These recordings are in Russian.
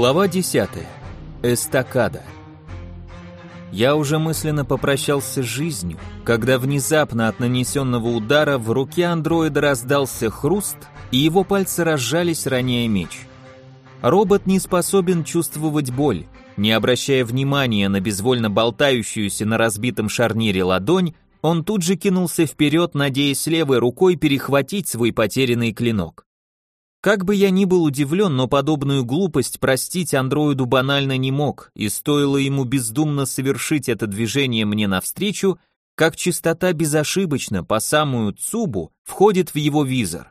Глава 10. Эстакада. Я уже мысленно попрощался с жизнью, когда внезапно от нанесенного удара в руке андроида раздался хруст, и его пальцы разжались, роняя меч. Робот не способен чувствовать боль. Не обращая внимания на безвольно болтающуюся на разбитом шарнире ладонь, он тут же кинулся вперед, надеясь левой рукой перехватить свой потерянный клинок. Как бы я ни был удивлен, но подобную глупость простить андроиду банально не мог, и стоило ему бездумно совершить это движение мне навстречу, как частота безошибочно по самую Цубу входит в его визор.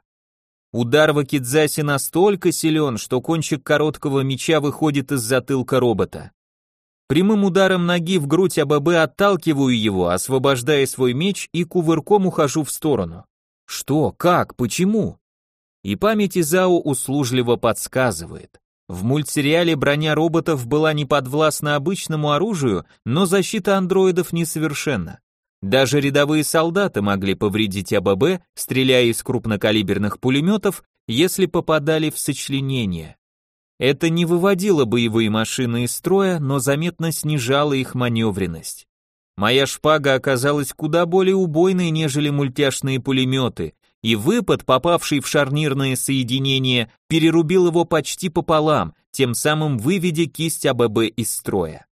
Удар вакидзаси настолько силен, что кончик короткого меча выходит из затылка робота. Прямым ударом ноги в грудь АББ отталкиваю его, освобождая свой меч, и кувырком ухожу в сторону. Что, как, почему? И память Изао услужливо подсказывает. В мультсериале броня роботов была не подвластна обычному оружию, но защита андроидов несовершенна. Даже рядовые солдаты могли повредить АББ, стреляя из крупнокалиберных пулеметов, если попадали в сочленение. Это не выводило боевые машины из строя, но заметно снижало их маневренность. Моя шпага оказалась куда более убойной, нежели мультяшные пулеметы, и выпад, попавший в шарнирное соединение, перерубил его почти пополам, тем самым выведя кисть АББ из строя.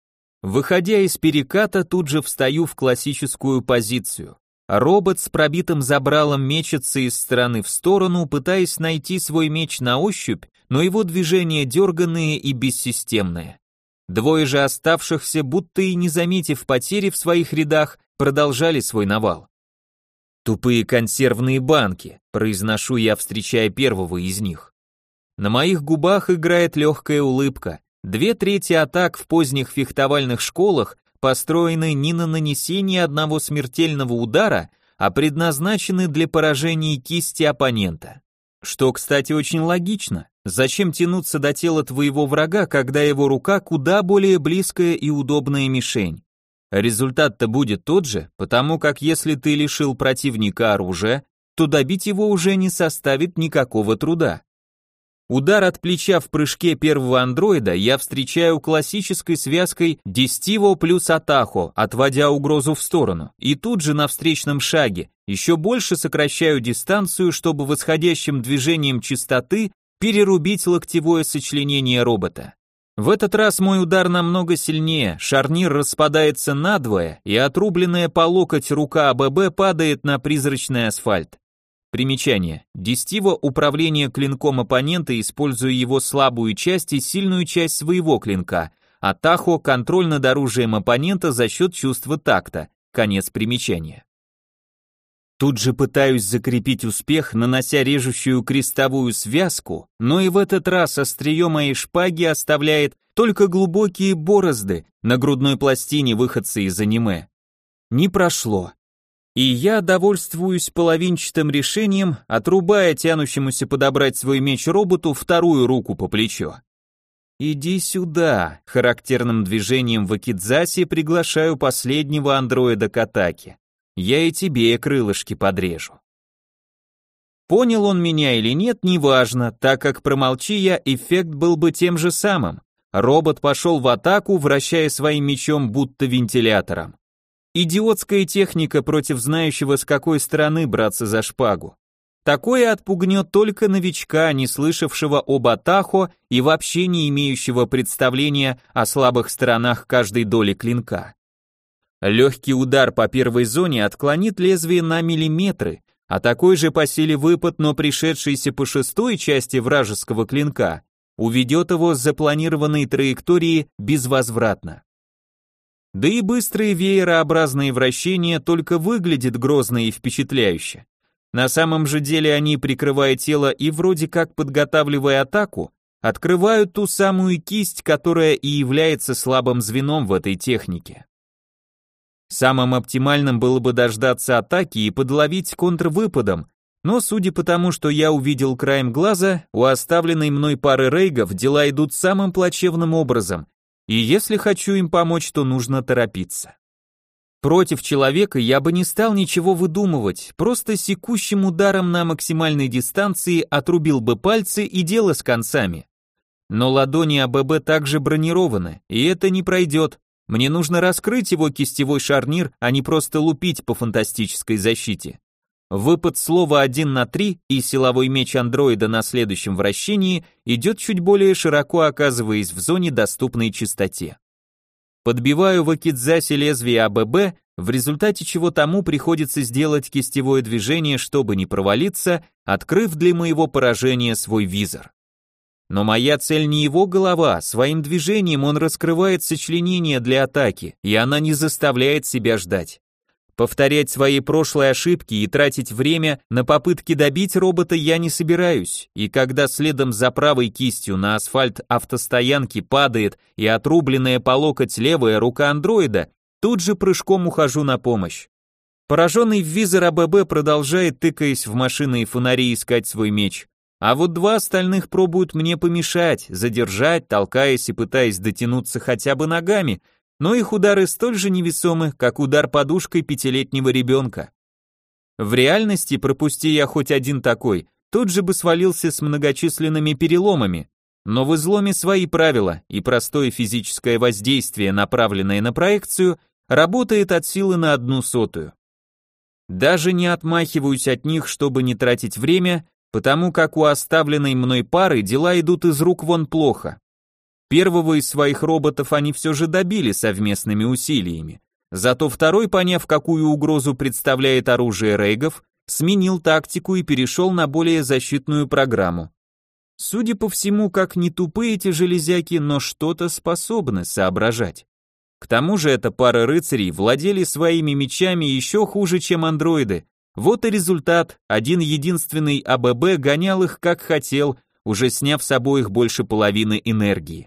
Выходя из переката, тут же встаю в классическую позицию. Робот с пробитым забралом мечется из стороны в сторону, пытаясь найти свой меч на ощупь, но его движения дерганные и бессистемные. Двое же оставшихся, будто и не заметив потери в своих рядах, продолжали свой навал. «Тупые консервные банки», — произношу я, встречая первого из них. На моих губах играет легкая улыбка. 2/3 атак в поздних фехтовальных школах построены не на нанесение одного смертельного удара, а предназначены для поражения кисти оппонента. Что, кстати, очень логично. Зачем тянуться до тела твоего врага, когда его рука куда более близкая и удобная мишень? Результат-то будет тот же, потому как если ты лишил противника оружия, то добить его уже не составит никакого труда. Удар от плеча в прыжке первого андроида я встречаю классической связкой Дестиво плюс Атахо, отводя угрозу в сторону, и тут же на встречном шаге еще больше сокращаю дистанцию, чтобы восходящим движением частоты перерубить локтевое сочленение робота. В этот раз мой удар намного сильнее, шарнир распадается надвое, и отрубленная по локоть рука АББ падает на призрачный асфальт. Примечание. Дестиво — управление клинком оппонента, используя его слабую часть и сильную часть своего клинка, а Тахо — контроль над оружием оппонента за счет чувства такта. Конец примечания. Тут же пытаюсь закрепить успех, нанося режущую крестовую связку, но и в этот раз острие моей шпаги оставляет только глубокие борозды на грудной пластине выходца из аниме. Не прошло. И я довольствуюсь половинчатым решением, отрубая тянущемуся подобрать свой меч роботу вторую руку по плечу. «Иди сюда», характерным движением вакидзаси приглашаю последнего андроида к атаке. Я и тебе крылышки подрежу. Понял он меня или нет, неважно, так как промолчи я, эффект был бы тем же самым. Робот пошел в атаку, вращая своим мечом будто вентилятором. Идиотская техника против знающего, с какой стороны браться за шпагу. Такое отпугнет только новичка, не слышавшего об атахо и вообще не имеющего представления о слабых сторонах каждой доли клинка. Легкий удар по первой зоне отклонит лезвие на миллиметры, а такой же по силе выпад, но пришедшийся по шестой части вражеского клинка, уведет его с запланированной траектории безвозвратно. Да и быстрые веерообразные вращения только выглядят грозно и впечатляюще. На самом же деле они, прикрывая тело и вроде как подготавливая атаку, открывают ту самую кисть, которая и является слабым звеном в этой технике. Самым оптимальным было бы дождаться атаки и подловить контрвыпадом, но судя по тому, что я увидел краем глаза, у оставленной мной пары рейгов дела идут самым плачевным образом, и если хочу им помочь, то нужно торопиться. Против человека я бы не стал ничего выдумывать, просто секущим ударом на максимальной дистанции отрубил бы пальцы и дело с концами. Но ладони АББ также бронированы, и это не пройдет. Мне нужно раскрыть его кистевой шарнир, а не просто лупить по фантастической защите. Выпад слова 1 на 3 и силовой меч андроида на следующем вращении идет чуть более широко, оказываясь в зоне, доступной частоте. Подбиваю в акидзасе лезвие АББ, в результате чего тому приходится сделать кистевое движение, чтобы не провалиться, открыв для моего поражения свой визор. Но моя цель не его голова, своим движением он раскрывает сочленение для атаки, и она не заставляет себя ждать. Повторять свои прошлые ошибки и тратить время на попытки добить робота я не собираюсь, и когда следом за правой кистью на асфальт автостоянки падает и отрубленная по локоть левая рука андроида, тут же прыжком ухожу на помощь. Пораженный в визор АББ продолжает, тыкаясь в машины и фонари, искать свой меч. А вот два остальных пробуют мне помешать, задержать, толкаясь и пытаясь дотянуться хотя бы ногами, но их удары столь же невесомы, как удар подушкой пятилетнего ребенка. В реальности, пропусти я хоть один такой, тот же бы свалился с многочисленными переломами, но в изломе свои правила, и простое физическое воздействие, направленное на проекцию, работает от силы на 1/100. Даже не отмахиваюсь от них, чтобы не тратить время, потому как у оставленной мной пары дела идут из рук вон плохо. Первого из своих роботов они все же добили совместными усилиями. Зато второй, поняв, какую угрозу представляет оружие рейгов, сменил тактику и перешел на более защитную программу. Судя по всему, как не тупые эти железяки, но что-то способны соображать. К тому же эта пара рыцарей владели своими мечами еще хуже, чем андроиды. Вот и результат, один единственный АББ гонял их как хотел, уже сняв с обоих больше половины энергии.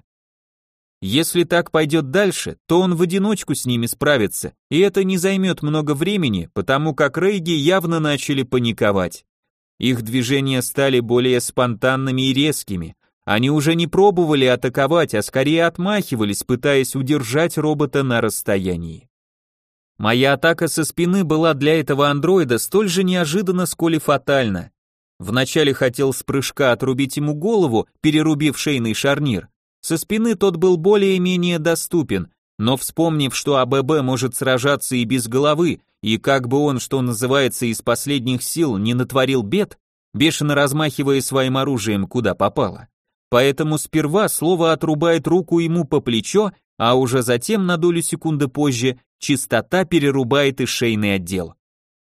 Если так пойдет дальше, то он в одиночку с ними справится, и это не займет много времени, потому как рейги явно начали паниковать. Их движения стали более спонтанными и резкими. Они уже не пробовали атаковать, а скорее отмахивались, пытаясь удержать робота на расстоянии. Моя атака со спины была для этого андроида столь же неожиданна, сколь и фатальна. Вначале хотел с прыжка отрубить ему голову, перерубив шейный шарнир. Со спины тот был более-менее доступен, но вспомнив, что АББ может сражаться и без головы, и как бы он, что называется, из последних сил не натворил бед, бешено размахивая своим оружием куда попало. Поэтому сперва слово отрубает руку ему по плечо, а уже затем, на долю секунды позже, чистота перерубает и шейный отдел.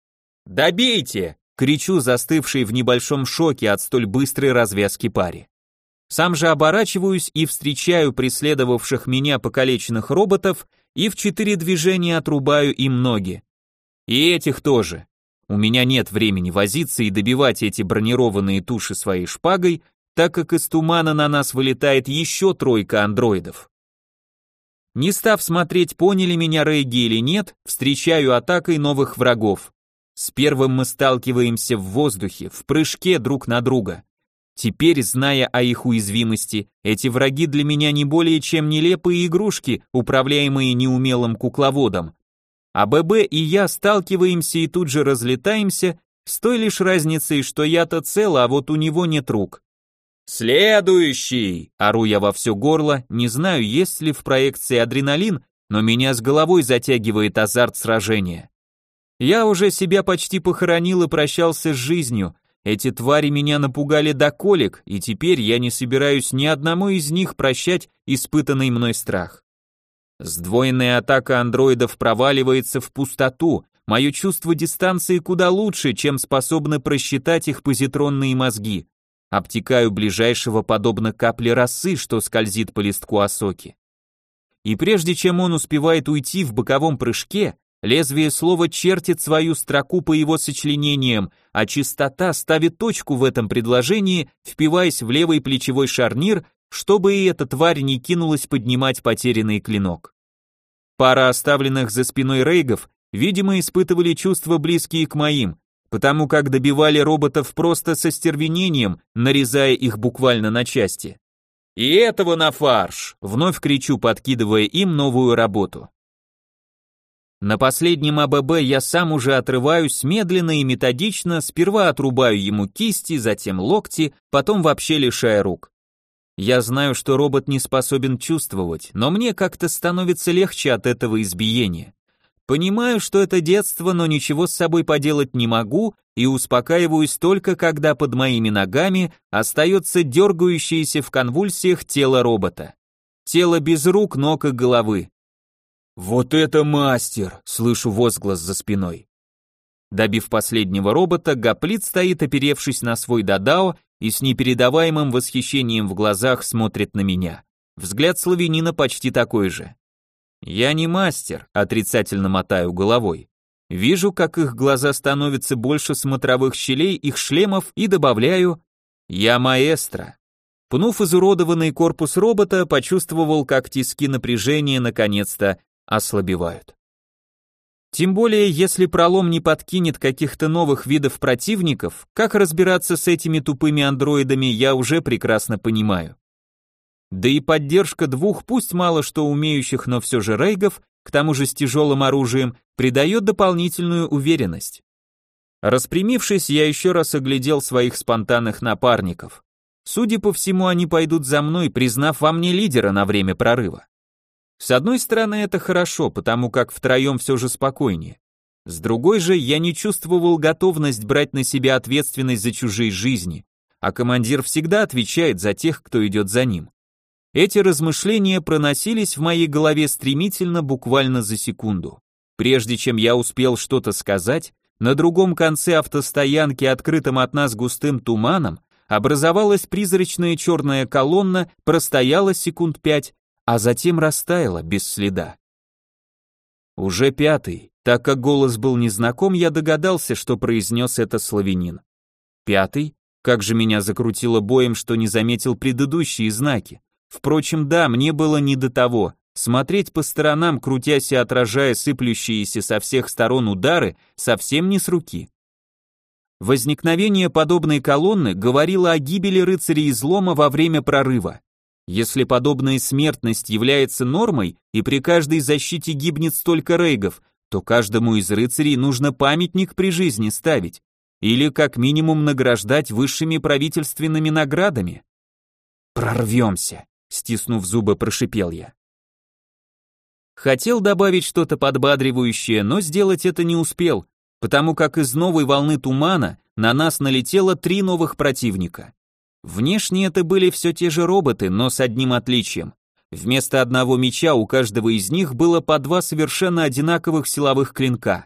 «Добейте!» — кричу, застывший в небольшом шоке от столь быстрой развязки паре. Сам же оборачиваюсь и встречаю преследовавших меня покалеченных роботов и в 4 движения отрубаю им ноги. И этих тоже. У меня нет времени возиться и добивать эти бронированные туши своей шпагой, так как из тумана на нас вылетает еще 3 андроидов. Не став смотреть, поняли меня рейги или нет, встречаю атакой новых врагов. С первым мы сталкиваемся в воздухе, в прыжке друг на друга. Теперь, зная о их уязвимости, эти враги для меня не более чем нелепые игрушки, управляемые неумелым кукловодом. А ББ и я сталкиваемся и тут же разлетаемся, с той лишь разницей, что я-то цел, а вот у него нет рук. «Следующий!» — ору я во все горло, не знаю, есть ли в проекции адреналин, но меня с головой затягивает азарт сражения. Я уже себя почти похоронил и прощался с жизнью. Эти твари меня напугали до колик, и теперь я не собираюсь ни одному из них прощать испытанный мной страх. Сдвоенная атака андроидов проваливается в пустоту, мое чувство дистанции куда лучше, чем способны просчитать их позитронные мозги. Обтекаю ближайшего подобно капле росы, что скользит по листку осоки. И прежде чем он успевает уйти в боковом прыжке, лезвие слова чертит свою строку по его сочленениям, а чистота ставит точку в этом предложении, впиваясь в левый плечевой шарнир, чтобы и эта тварь не кинулась поднимать потерянный клинок. Пара оставленных за спиной рейгов, видимо, испытывали чувства близкие к моим, потому как добивали роботов просто со стервенением, нарезая их буквально на части. «И этого на фарш!» — вновь кричу, подкидывая им новую работу. На последнем АББ я сам уже отрываюсь медленно и методично, сперва отрубаю ему кисти, затем локти, потом вообще лишая рук. Я знаю, что робот не способен чувствовать, но мне как-то становится легче от этого избиения. Понимаю, что это детство, но ничего с собой поделать не могу и успокаиваюсь только, когда под моими ногами остается дергающееся в конвульсиях тело робота. Тело без рук, ног и головы. «Вот это мастер!» — слышу возглас за спиной. Добив последнего робота, Гоплит стоит, оперевшись на свой дадао, и с непередаваемым восхищением в глазах смотрит на меня. Взгляд славянина почти такой же. Я не мастер, отрицательно мотаю головой. Вижу, как их глаза становятся больше смотровых щелей их шлемов и добавляю: я маэстро. Пнув изуродованный корпус робота, почувствовал, как тиски напряжения наконец-то ослабевают. Тем более, если пролом не подкинет каких-то новых видов противников, как разбираться с этими тупыми андроидами, я уже прекрасно понимаю. Да и поддержка двух, пусть мало что умеющих, но все же рейгов, к тому же с тяжелым оружием, придает дополнительную уверенность. Распрямившись, я еще раз оглядел своих спонтанных напарников. Судя по всему, они пойдут за мной, признав во мне лидера на время прорыва. С одной стороны, это хорошо, потому как втроем все же спокойнее. С другой же, я не чувствовал готовность брать на себя ответственность за чужие жизни, а командир всегда отвечает за тех, кто идет за ним. Эти размышления проносились в моей голове стремительно, буквально за секунду. Прежде чем я успел что-то сказать, на другом конце автостоянки, открытым от нас густым туманом, образовалась призрачная черная колонна, простояла секунд 5, а затем растаяла без следа. Уже пятый, так как голос был незнаком, я догадался, что произнес это славянин. Пятый? Как же меня закрутило боем, что не заметил предыдущие знаки. Впрочем, да, мне было не до того. Смотреть по сторонам, крутясь и отражая сыплющиеся со всех сторон удары, совсем не с руки. Возникновение подобной колонны говорило о гибели рыцарей излома во время прорыва. Если подобная смертность является нормой, и при каждой защите гибнет столько рейгов, то каждому из рыцарей нужно памятник при жизни ставить, или как минимум награждать высшими правительственными наградами. «Прорвемся», — стиснув зубы, прошипел я. Хотел добавить что-то подбадривающее, но сделать это не успел, потому как из новой волны тумана на нас налетело 3 новых противника. Внешне это были все те же роботы, но с одним отличием. Вместо одного меча у каждого из них было по 2 совершенно одинаковых силовых клинка.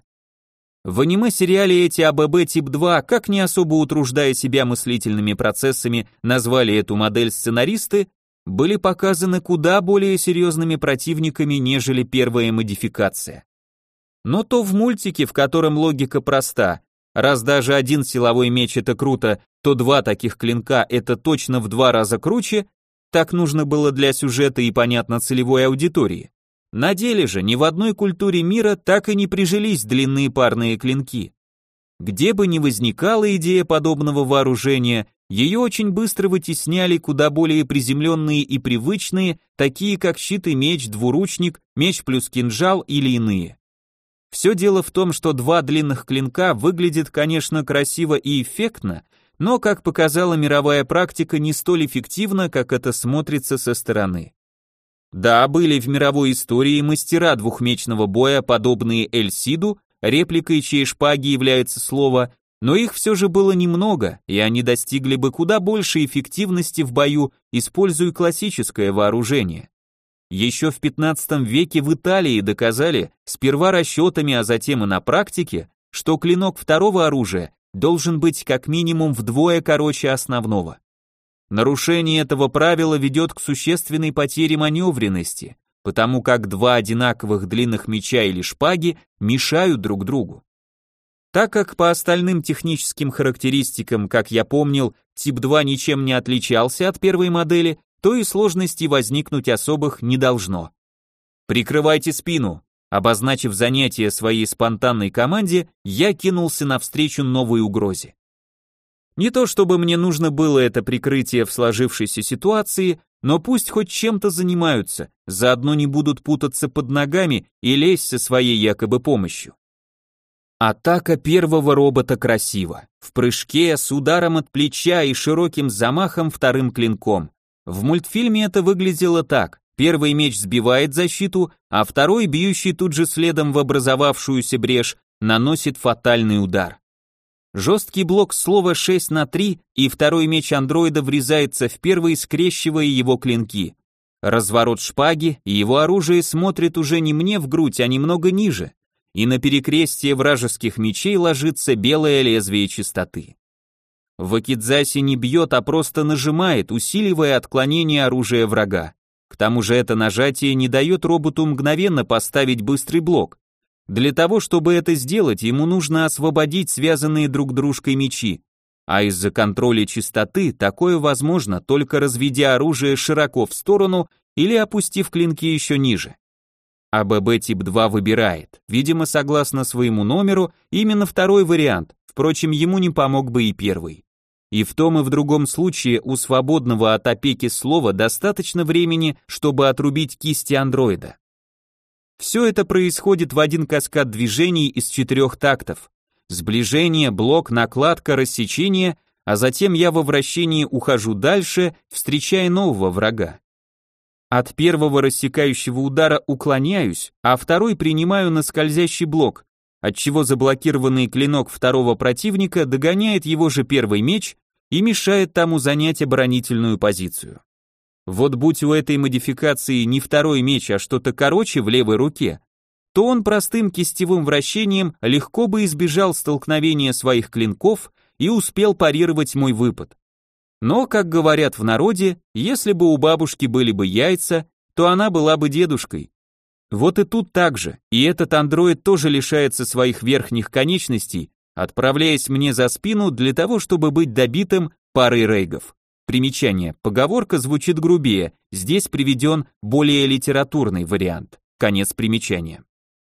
В аниме-сериале эти АББ тип 2, как не особо утруждая себя мыслительными процессами, назвали эту модель сценаристы, были показаны куда более серьезными противниками, нежели первая модификация. Но то в мультике, в котором логика проста, раз даже один силовой меч это круто, то 2 таких клинка это точно в 2 раза круче, так нужно было для сюжета и, понятно, целевой аудитории. На деле же ни в одной культуре мира так и не прижились длинные парные клинки. Где бы ни возникала идея подобного вооружения, ее очень быстро вытесняли куда более приземленные и привычные, такие как щит и меч, двуручник, меч плюс кинжал или иные. Все дело в том, что 2 длинных клинка выглядят, конечно, красиво и эффектно, но, как показала мировая практика, не столь эффективно, как это смотрится со стороны. Да, были в мировой истории мастера двухмечного боя, подобные Эльсиду, репликой чьей шпаги является слово, но их все же было немного, и они достигли бы куда большей эффективности в бою, используя классическое вооружение. Еще в 15 веке в Италии доказали, сперва расчетами, а затем и на практике, что клинок второго оружия должен быть как минимум вдвое короче основного. Нарушение этого правила ведет к существенной потере маневренности, потому как 2 одинаковых длинных меча или шпаги мешают друг другу. Так как по остальным техническим характеристикам, как я помнил, тип 2 ничем не отличался от первой модели, то и сложностей возникнуть особых не должно. «Прикрывайте спину», обозначив занятие своей спонтанной команде, я кинулся навстречу новой угрозе. Не то чтобы мне нужно было это прикрытие в сложившейся ситуации, но пусть хоть чем-то занимаются, заодно не будут путаться под ногами и лезть со своей якобы помощью. Атака первого робота красива. В прыжке, с ударом от плеча и широким замахом вторым клинком. В мультфильме это выглядело так. Первый меч сбивает защиту, а второй, бьющий тут же следом в образовавшуюся брешь, наносит фатальный удар. Жесткий блок слова 6/3, и второй меч андроида врезается в первый, скрещивая его клинки. Разворот шпаги, и его оружие смотрит уже не мне в грудь, а немного ниже, и на перекрестие вражеских мечей ложится белое лезвие чистоты. Вакидзаси не бьет, а просто нажимает, усиливая отклонение оружия врага. К тому же это нажатие не дает роботу мгновенно поставить быстрый блок. Для того, чтобы это сделать, ему нужно освободить связанные друг дружкой мечи, а из-за контроля чистоты такое возможно, только разведя оружие широко в сторону или опустив клинки еще ниже. АББ тип 2 выбирает, видимо, согласно своему номеру, именно второй вариант, впрочем, ему не помог бы и первый. И в том и в другом случае у свободного от опеки слова достаточно времени, чтобы отрубить кисти андроида. Все это происходит в один каскад движений из 4 тактов. Сближение, блок, накладка, рассечение, а затем я во вращении ухожу дальше, встречая нового врага. От первого рассекающего удара уклоняюсь, а второй принимаю на скользящий блок, отчего заблокированный клинок второго противника догоняет его же первый меч и мешает тому занять оборонительную позицию. Вот будь у этой модификации не второй меч, а что-то короче в левой руке, то он простым кистевым вращением легко бы избежал столкновения своих клинков и успел парировать мой выпад. Но, как говорят в народе, если бы у бабушки были бы яйца, то она была бы дедушкой. Вот и тут так же, и этот андроид тоже лишается своих верхних конечностей, отправляясь мне за спину для того, чтобы быть добитым парой рейгов. Примечание, поговорка звучит грубее, здесь приведен более литературный вариант. Конец примечания.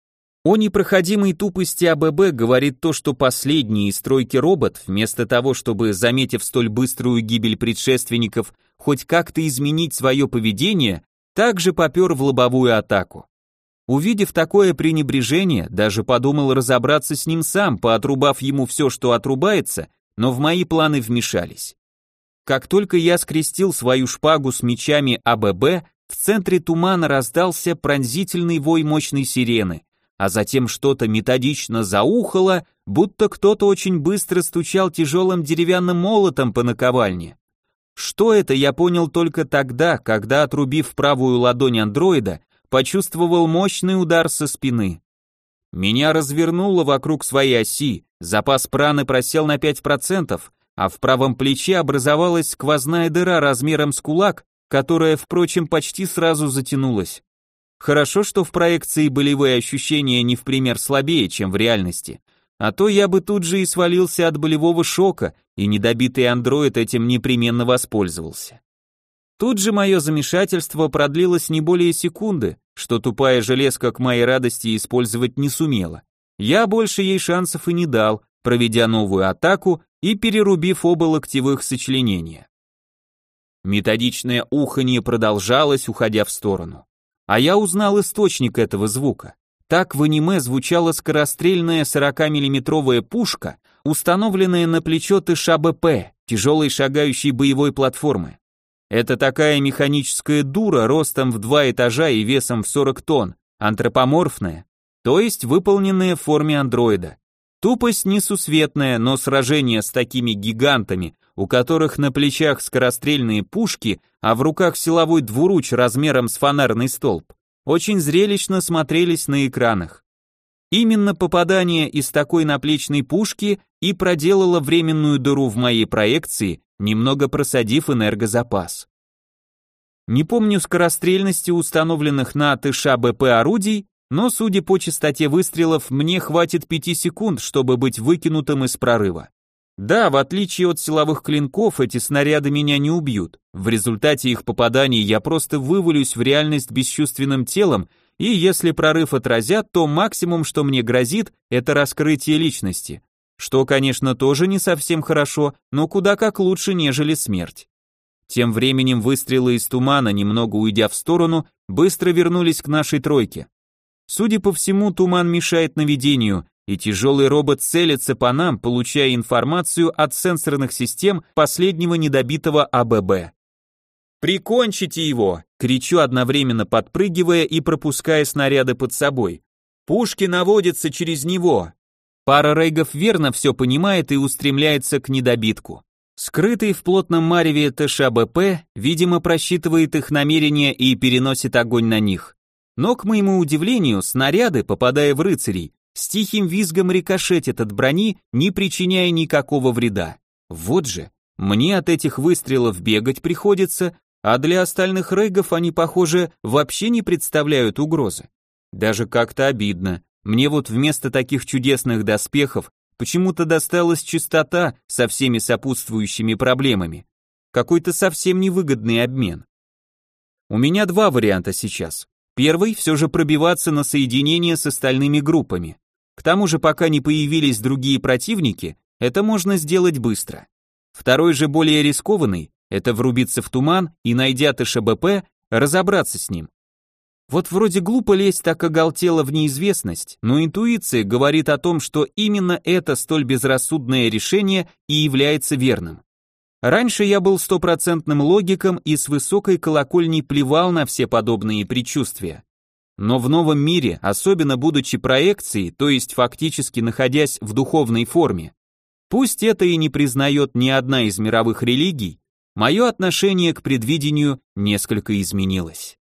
О непроходимой тупости АББ говорит то, что последний из тройки робот, вместо того, чтобы, заметив столь быструю гибель предшественников, хоть как-то изменить свое поведение, также попер в лобовую атаку. Увидев такое пренебрежение, даже подумал разобраться с ним сам, поотрубав ему все, что отрубается, но в мои планы вмешались. Как только я скрестил свою шпагу с мечами АББ, в центре тумана раздался пронзительный вой мощной сирены, а затем что-то методично заухало, будто кто-то очень быстро стучал тяжелым деревянным молотом по наковальне. Что это, я понял только тогда, когда, отрубив правую ладонь андроида, почувствовал мощный удар со спины. Меня развернуло вокруг своей оси, запас праны просел на 5%, а в правом плече образовалась сквозная дыра размером с кулак, которая, впрочем, почти сразу затянулась. Хорошо, что в проекции болевые ощущения не в пример слабее, чем в реальности, а то я бы тут же и свалился от болевого шока, и недобитый андроид этим непременно воспользовался. Тут же мое замешательство продлилось не более секунды, что тупая железка к моей радости использовать не сумела. Я больше ей шансов и не дал, проведя новую атаку и перерубив оба локтевых сочленения. Методичное уханье продолжалось, уходя в сторону. А я узнал источник этого звука. Так в аниме звучала скорострельная 40-миллиметровая пушка, установленная на плечо ТШ-БП, тяжелой шагающей боевой платформы. Это такая механическая дура ростом в 2 этажа и весом в 40 тонн, антропоморфная, то есть выполненная в форме андроида. Тупость несусветная, но сражение с такими гигантами, у которых на плечах скорострельные пушки, а в руках силовой двуруч размером с фонарный столб, очень зрелищно смотрелись на экранах. Именно попадание из такой наплечной пушки и проделало временную дыру в моей проекции, немного просадив энергозапас. Не помню скорострельности установленных на ТШ-БП орудий, но, судя по частоте выстрелов, мне хватит 5 секунд, чтобы быть выкинутым из прорыва. Да, в отличие от силовых клинков, эти снаряды меня не убьют. В результате их попаданий я просто вывалюсь в реальность бесчувственным телом, и если прорыв отразят, то максимум, что мне грозит, это раскрытие личности. Что, конечно, тоже не совсем хорошо, но куда как лучше, нежели смерть. Тем временем выстрелы из тумана, немного уйдя в сторону, быстро вернулись к нашей тройке. Судя по всему, туман мешает наведению, и тяжелый робот целится по нам, получая информацию от сенсорных систем последнего недобитого АББ. «Прикончите его!» — кричу, одновременно подпрыгивая и пропуская снаряды под собой. «Пушки наводятся через него!» Пара рейгов верно все понимает и устремляется к недобитку. Скрытый в плотном мареве ТШБП, видимо, просчитывает их намерения и переносит огонь на них. Но, к моему удивлению, снаряды, попадая в рыцарей, с тихим визгом рикошетят от брони, не причиняя никакого вреда. Вот же, мне от этих выстрелов бегать приходится, а для остальных рейгов они, похоже, вообще не представляют угрозы. Даже как-то обидно. Мне вот вместо таких чудесных доспехов почему-то досталась чистота со всеми сопутствующими проблемами. Какой-то совсем невыгодный обмен. У меня два варианта сейчас. Первый – все же пробиваться на соединение с остальными группами. К тому же, пока не появились другие противники, это можно сделать быстро. Второй же более рискованный – это врубиться в туман и, найдя ТШБП, разобраться с ним. Вот вроде глупо лезть так оголтело в неизвестность, но интуиция говорит о том, что именно это столь безрассудное решение и является верным. Раньше я был стопроцентным логиком и с высокой колокольни плевал на все подобные предчувствия. Но в новом мире, особенно будучи проекцией, то есть фактически находясь в духовной форме, пусть это и не признает ни одна из мировых религий, мое отношение к предвидению несколько изменилось.